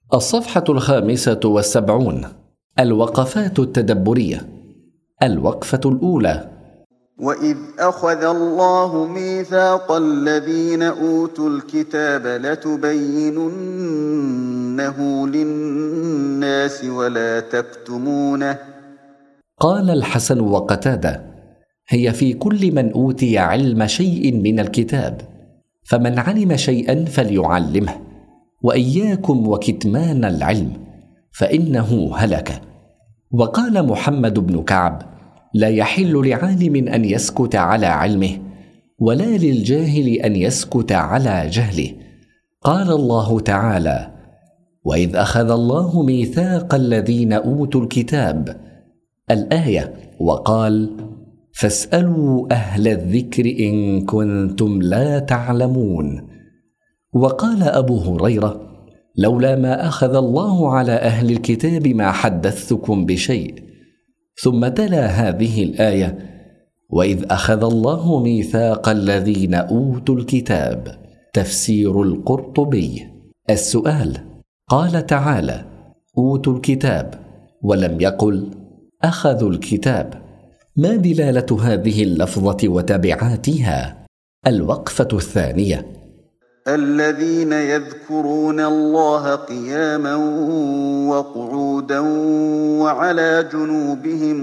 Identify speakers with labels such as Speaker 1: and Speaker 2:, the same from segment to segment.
Speaker 1: الصفحة 75. الوقفات التدبرية. الوقفة الأولى:
Speaker 2: وإذ أخذ الله ميثاق الذين أوتوا الكتاب لتبيننه للناس ولا تكتمونه.
Speaker 1: قال الحسن وقتادة: هي في كل من أوتي علم شيء من الكتاب، فمن علم شيئا فليعلمه، وإياكم وكتمان العلم فإنه هلك. وقال محمد بن كعب: لا يحل لعالم أن يسكت على علمه، ولا للجاهل أن يسكت على جهله. قال الله تعالى: وإذ أخذ الله ميثاق الذين أوتوا الكتاب، الآية، وقال: فاسألوا أهل الذكر إن كنتم لا تعلمون. وقال أبو هريرة: لولا ما أخذ الله على أهل الكتاب ما حدثتكم بشيء. ثم تلا هذه الآية: وإذ أخذ الله ميثاق الذين أوتوا الكتاب. تفسير القرطبي. السؤال: قال تعالى: أوتوا الكتاب، ولم يقل أخذوا الكتاب، ما دلالة هذه اللفظة وتبعاتها؟ الوقفة الثانية:
Speaker 2: الذين يذكرون الله قياما وقعودا وعلى جنوبهم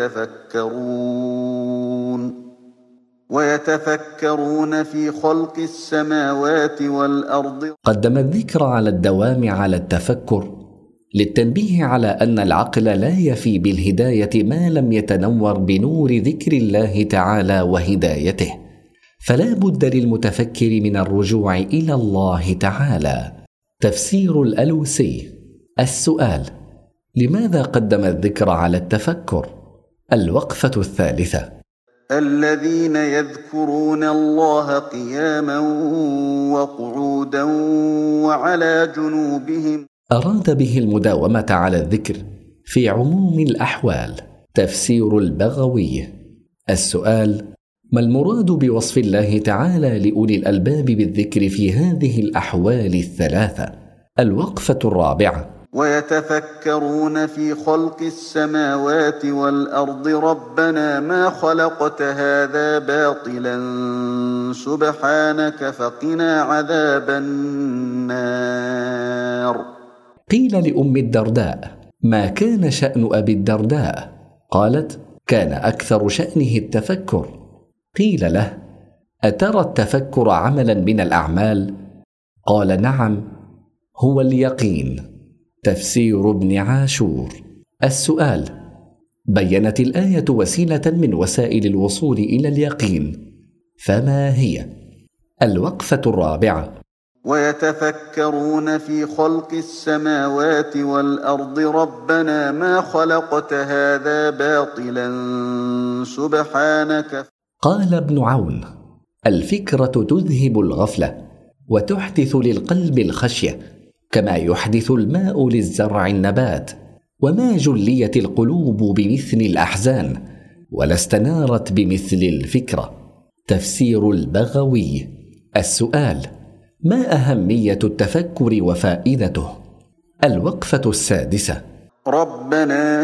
Speaker 2: ويتفكرون في خلق السماوات والأرض.
Speaker 1: قدم الذكر على الدوام على التفكر للتنبيه على أن العقل لا يفي بالهداية ما لم يتنور بنور ذكر الله تعالى وهدايته، فلا بد للمتفكر من الرجوع إلى الله تعالى. تفسير الألوسي. السؤال: لماذا قدم الذكر على التفكر؟ الوقفة الثالثة:
Speaker 2: الذين يذكرون الله قياما وقعودا وعلى جنوبهم.
Speaker 1: أراد به المداومة على الذكر في عموم الأحوال. تفسير البغوي. السؤال: ما المراد بوصف الله تعالى لأولي الألباب بالذكر في هذه الأحوال الثلاثة؟ الوقفة الرابعة:
Speaker 2: ويتفكرون في خلق السماوات والأرض ربنا ما خلقت هذا باطلا سبحانك فقنا عذاب النار.
Speaker 1: قيل لأم الدرداء: ما كان شأن أبي الدرداء؟ قالت: كان أكثر شأنه التفكر. قيل له: أترى التفكر عملا من الأعمال؟ قال: نعم، هو اليقين. تفسير ابن عاشور. السؤال: بينت الآية وسيلة من وسائل الوصول إلى اليقين، فما هي؟ الوقفة الرابعة:
Speaker 2: ويتفكرون في خلق السماوات والأرض ربنا ما خلقت هذا باطلا سبحانك.
Speaker 1: قال ابن عون: الفكرة تذهب الغفلة وتحدث للقلب الخشية، كما يحدث الماء للزرع النبات، وما جليت القلوب بمثل الأحزان ولا استنارت بمثل الفكرة. تفسير البغوي. السؤال: ما أهمية التفكر وفائدته؟ الوقفة السادسة:
Speaker 2: ربنا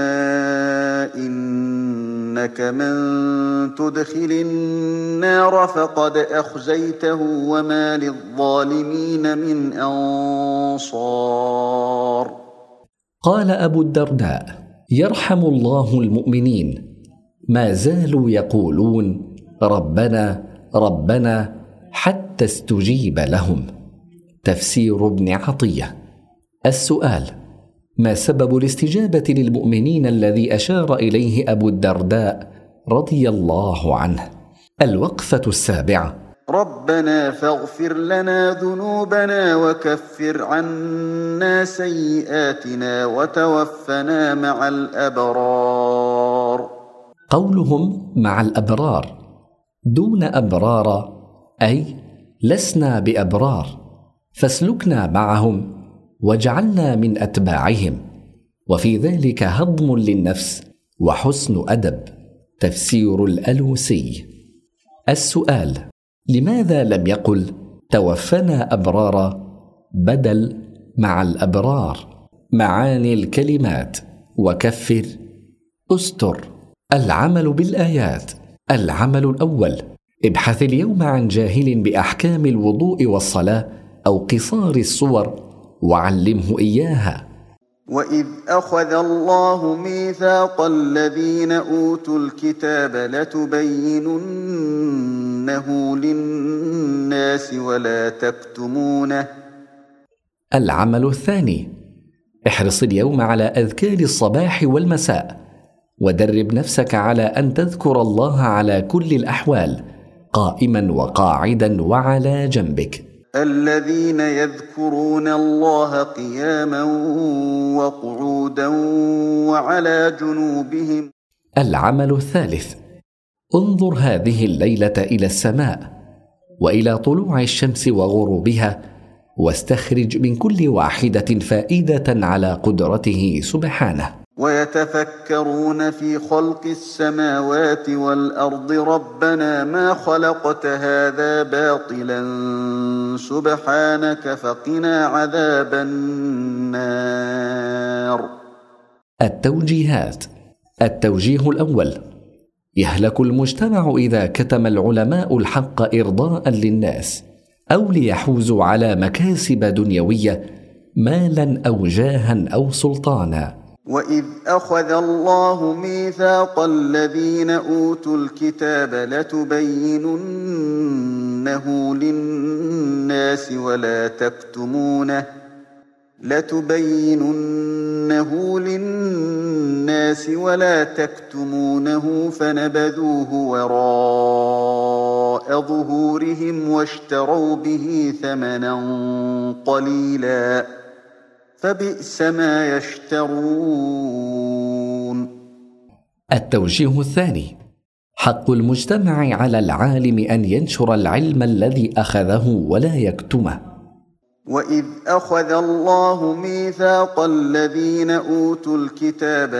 Speaker 2: إنك من تدخل النار فقد أخزيته وما للظالمين من أنصار.
Speaker 1: قال أبو الدرداء: يرحم الله المؤمنين ما زالوا يقولون ربنا ربنا حتى استجيب لهم. تفسير ابن عطية. السؤال: ما سبب الاستجابة للمؤمنين الذي أشار إليه أبو الدرداء رضي الله عنه؟ الوقفة السابعة:
Speaker 2: ربنا فاغفر لنا ذنوبنا وكفر عنا سيئاتنا وتوفنا مع الأبرار.
Speaker 1: قولهم مع الأبرار دون أبرار، أي لسنا بأبرار، فاسلكنا معهم واجعلنا من أتباعهم، وفي ذلك هضم للنفس وحسن أدب. تفسير الألوسي. السؤال: لماذا لم يقل توفنا أبرارا بدل مع الأبرار. معاني الكلمات: وكفر، أستر. العمل بالآيات. العمل الأول: ابحث اليوم عن جاهل بأحكام الوضوء والصلاة أو قصار الصور وعلمه إياها.
Speaker 2: وإذ أخذ الله ميثاق الذين أوتوا الكتاب لتبيننه للناس ولا تكتمونه.
Speaker 1: العمل الثاني: احرص اليوم على أذكار الصباح والمساء، ودرب نفسك على أن تذكر الله على كل الأحوال، قائما وقاعدا وعلى جنبك.
Speaker 2: الذين يذكرون الله قياما وقعودا وعلى جنوبهم.
Speaker 1: العمل الثالث: انظر هذه الليلة إلى السماء وإلى طلوع الشمس وغروبها، واستخرج من كل واحدة فائدة على قدرته سبحانه.
Speaker 2: ويتفكرون في خلق السماوات والأرض ربنا ما خلقت هذا باطلا سبحانك فقنا عذاب النار.
Speaker 1: التوجيهات. التوجيه الأول: يهلك المجتمع إذا كتم العلماء الحق إرضاء للناس أو ليحوزوا على مكاسب دنيوية، مالا أو جاها أو سلطانا.
Speaker 2: وإذ أخذ الله ميثاق الذين أوتوا الكتاب لتبيننه للناس ولا تكتمونه فنبذوه وراء ظهورهم واشتروا به ثمنا قليلا فبئس ما يشترون.
Speaker 1: التوجيه الثاني: حق المجتمع على العالم أن ينشر العلم الذي أخذه ولا يكتمه.
Speaker 2: وإذ أخذ الله ميثاق الذين أوتوا الكتاب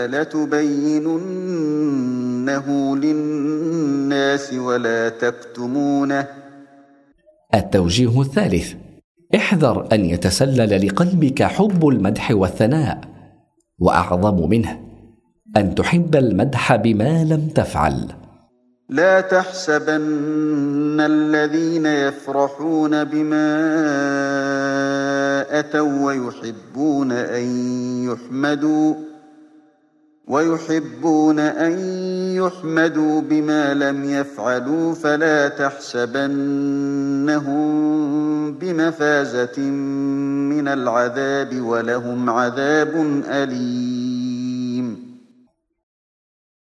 Speaker 2: لتبيننه للناس ولا تكتمونه.
Speaker 1: التوجيه الثالث: احذر أن يتسلل لقلبك حب المدح والثناء، وأعظم منه أن تحب المدح بما لم تفعل.
Speaker 2: لا تحسبن الذين يفرحون بما أتوا ويحبون أن يحمدوا بما لم يفعلوا فلا تحسبنهم بمفازة من العذاب ولهم عذاب أليم.